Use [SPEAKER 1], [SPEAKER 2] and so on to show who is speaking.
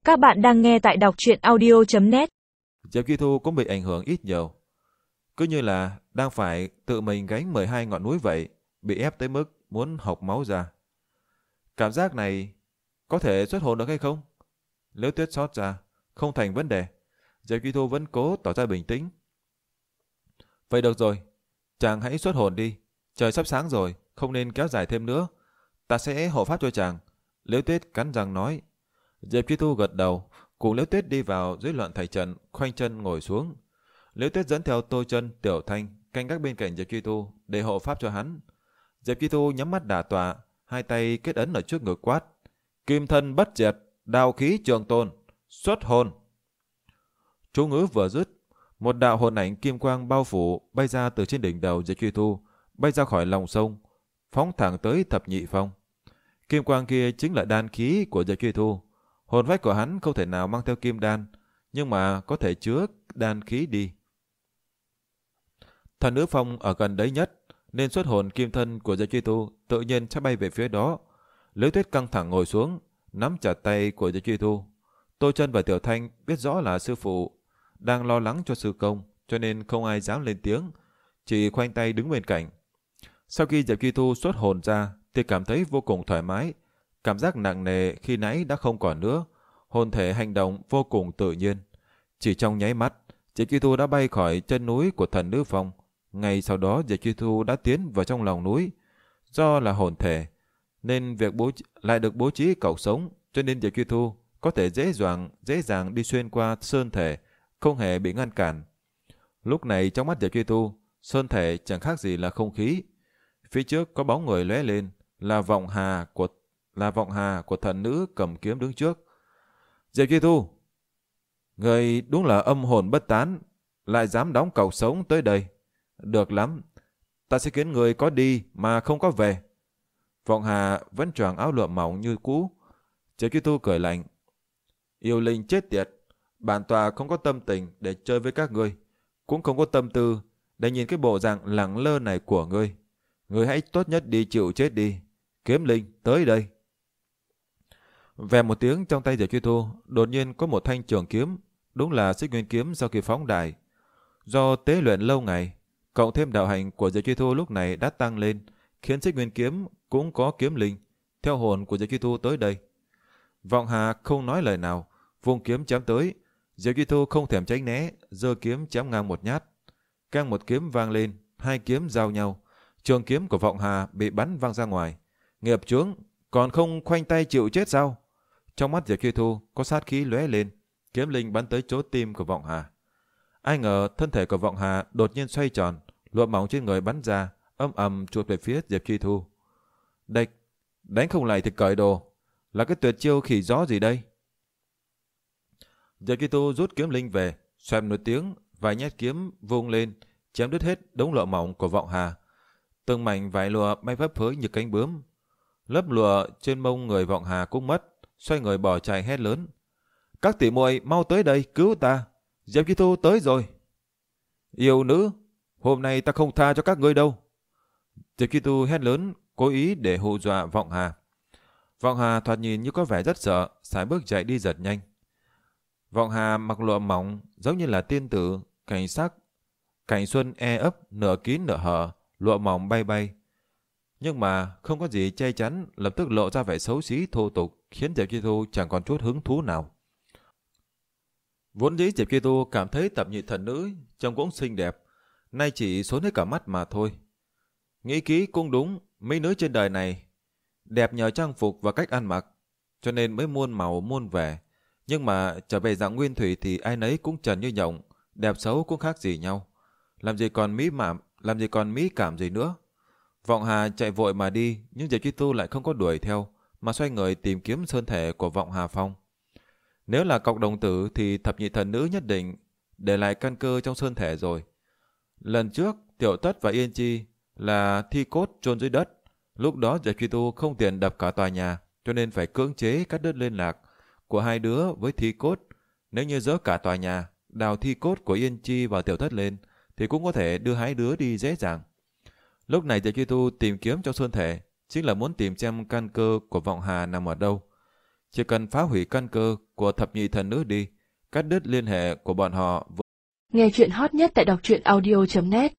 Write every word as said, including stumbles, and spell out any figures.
[SPEAKER 1] Các bạn đang nghe tại đọc truyện audio chấm net.
[SPEAKER 2] Diệp Chi Thu cũng bị ảnh hưởng ít nhiều. Cứ như là đang phải tự mình gánh mười hai ngọn núi vậy, bị ép tới mức muốn hộc máu ra. Cảm giác này có thể xuất hồn được hay không? Nếu Tuyết sót ra, không thành vấn đề. Diệp Chi Thu vẫn cố tỏ ra bình tĩnh. Vậy được rồi, chàng hãy xuất hồn đi. Trời sắp sáng rồi, không nên kéo dài thêm nữa. Ta sẽ hộ pháp cho chàng. Liễu Tuyết cắn răng nói. Diệp Chi Thu gật đầu, cùng Liễu Tuyết đi vào dưới loạn thạch trận, khoanh chân ngồi xuống. Liễu Tuyết dẫn theo Tô Chân, Tiểu Thanh canh gác bên cạnh Diệp Chi Thu để hộ pháp cho hắn. Diệp Chi Thu nhắm mắt đả tọa, hai tay kết ấn ở trước ngực quát: Kim thân bất diệt, đao khí trường tồn, xuất hồn. Chú ngữ vừa dứt, một đạo hồn ảnh kim quang bao phủ bay ra từ trên đỉnh đầu Diệp Chi Thu, bay ra khỏi lòng sông, phóng thẳng tới thập nhị phong. Kim quang kia chính là đan khí của Diệp Chi Thu. Hồn phách của hắn không thể nào mang theo kim đan, nhưng mà có thể chứa đan khí đi. Thần nữ phong ở gần đấy nhất, nên xuất hồn kim thân của Diệp Chi Thu tự nhiên sẽ bay về phía đó. Liễu Tuyết căng thẳng ngồi xuống, nắm chặt tay của Diệp Chi Thu. Tô Chân và Tiểu Thanh biết rõ là sư phụ đang lo lắng cho sư công, cho nên không ai dám lên tiếng, chỉ khoanh tay đứng bên cạnh. Sau khi Diệp Chi Thu xuất hồn ra thì cảm thấy vô cùng thoải mái, cảm giác nặng nề khi nãy đã không còn nữa, hồn thể hành động vô cùng tự nhiên. Chỉ trong nháy mắt, Diệp Chi Thu đã bay khỏi chân núi của thần nữ phong. Ngay sau đó Diệp Chi Thu đã tiến vào trong lòng núi. Do là hồn thể, nên việc bố lại được bố trí cọc sống, cho nên Diệp Chi Thu có thể dễ dàng dễ dàng đi xuyên qua sơn thể, không hề bị ngăn cản. Lúc này trong mắt Diệp Chi Thu, sơn thể chẳng khác gì là không khí. Phía trước có bóng người lóe lên, là vọng hà của là vọng hà của thần nữ cầm kiếm đứng trước. Diệp Chi Thu, người đúng là âm hồn bất tán, lại dám đóng cọc sống tới đây. Được lắm, ta sẽ khiến người có đi mà không có về. Vọng hà vẫn choàng áo lụa mỏng như cũ. Diệp Chi Thu cười lạnh. Yêu linh chết tiệt, bản tòa không có tâm tình để chơi với các ngươi, cũng không có tâm tư để nhìn cái bộ dạng lẳng lơ này của ngươi. Ngươi hãy tốt nhất đi chịu chết đi. Kiếm linh, tới đây. Vèo một tiếng, trong tay Diệp Chi Thu đột nhiên có một thanh trường kiếm, đúng là Xích Nguyên kiếm sau khi phóng đài. Do tế luyện lâu ngày, cộng thêm đạo hành của Diệp Chi Thu lúc này đã tăng lên, khiến Xích Nguyên kiếm cũng có kiếm linh theo hồn của Diệp Chi Thu tới đây. Vọng hà không nói lời nào, vung kiếm chém tới. Diệp Chi Thu không thèm tránh né, giơ kiếm chém ngang một nhát. Cang một kiếm vang lên, hai kiếm giao nhau. Trường kiếm của Vọng hà bị bắn văng ra ngoài. Nghiệp chướng, còn không khoanh tay chịu chết sao? Trong mắt Diệp Chi Thu có sát khí lóe lên, kiếm linh bắn tới chỗ tim của Vọng hà. Ai ngờ thân thể của Vọng hà đột nhiên xoay tròn, lụa mỏng trên người bắn ra, âm ầm chuột về phía Diệp Chi Thu. Địch, đánh không lại thì cởi đồ, là cái tuyệt chiêu khỉ gió gì đây? Diệp Chi Thu rút kiếm linh về, xoẹt một tiếng, vài nhát kiếm vung lên, chém đứt hết đống lụa mỏng của Vọng hà. Từng mảnh vải lụa bay phấp phới như cánh bướm. Lớp lụa trên mông người Vọng hà cũng mất, xoay người bỏ chạy hét lớn. Các tỷ muội mau tới đây cứu ta, Diệp Chi Thu tới rồi. Yêu nữ, hôm nay ta không tha cho các ngươi đâu. Diệp Chi Thu hét lớn, cố ý để hù dọa Vọng hà. Vọng hà thoạt nhìn như có vẻ rất sợ, sải bước chạy đi giật nhanh. Vọng hà mặc lụa mỏng giống như là tiên tử, cảnh sắc, cảnh xuân e ấp, nửa kín nửa hở, lụa mỏng bay bay. Nhưng mà không có gì che chắn, lập tức lộ ra vẻ xấu xí thô tục, khiến Diệp Chi Thu chẳng còn chút hứng thú nào. Vốn dĩ Diệp Chi Thu cảm thấy Thập Nhị thần nữ trông cũng xinh đẹp, nay chỉ xốn hết cả mắt mà thôi. Nghĩ kỹ cũng đúng, mấy nữ trên đời này đẹp nhờ trang phục và cách ăn mặc, cho nên mới muôn màu muôn vẻ. Nhưng mà trở về dạng nguyên thủy thì ai nấy cũng trần như nhộng, đẹp xấu cũng khác gì nhau. Làm gì còn mỹ mạm, làm gì còn mỹ cảm gì nữa. Vọng hà chạy vội mà đi, nhưng Diệp Chi Thu lại không có đuổi theo, mà xoay người tìm kiếm sơn thể của Vọng hà phong. Nếu là cọc đồng tử thì Thập Nhị thần nữ nhất định để lại căn cơ trong sơn thể rồi. Lần trước Tiểu Tất và Yên Chi là thi cốt chôn dưới đất, lúc đó Diệp Chi Thu không tiền đập cả tòa nhà, cho nên phải cưỡng chế cắt đứt liên lạc của hai đứa với thi cốt. Nếu như dỡ cả tòa nhà, đào thi cốt của Yên Chi và Tiểu Thất lên, thì cũng có thể đưa hai đứa đi dễ dàng. Lúc này Diệp Chi Thu tìm kiếm trong sơn thể, chính là muốn tìm xem căn cơ của Vọng hà nằm ở đâu. Chỉ cần phá hủy căn cơ của thập nhị thần nữ đi, cắt đứt liên hệ của bọn họ.
[SPEAKER 3] Nghe chuyện hot nhất tại đọc truyện audio chấm net